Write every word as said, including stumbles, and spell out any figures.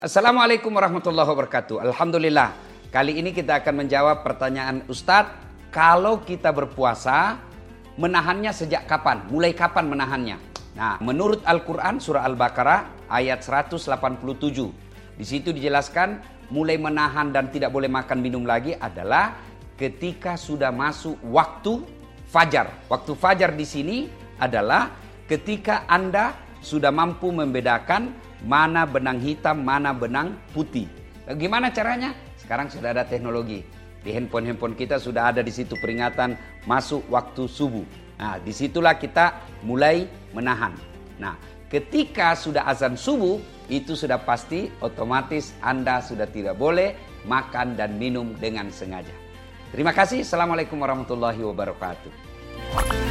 Assalamualaikum warahmatullahi wabarakatuh. Alhamdulillah, kali ini kita akan menjawab pertanyaan Ustadz. Kalau kita berpuasa, menahannya sejak kapan? Mulai kapan menahannya? Nah, menurut Al-Quran surah Al-Baqarah ayat seratus delapan puluh tujuh. Di situ dijelaskan mulai menahan dan tidak boleh makan minum lagi adalah ketika sudah masuk waktu fajar. Waktu fajar di sini adalah ketika Anda sudah mampu membedakan mana benang hitam, mana benang putih. Bagaimana caranya? Sekarang sudah ada teknologi. Di handphone-handphone kita sudah ada di situ peringatan masuk waktu subuh. Nah, disitulah kita mulai menahan. Nah, ketika sudah azan subuh, itu sudah pasti otomatis Anda sudah tidak boleh makan dan minum dengan sengaja. Terima kasih. Assalamualaikum warahmatullahi wabarakatuh.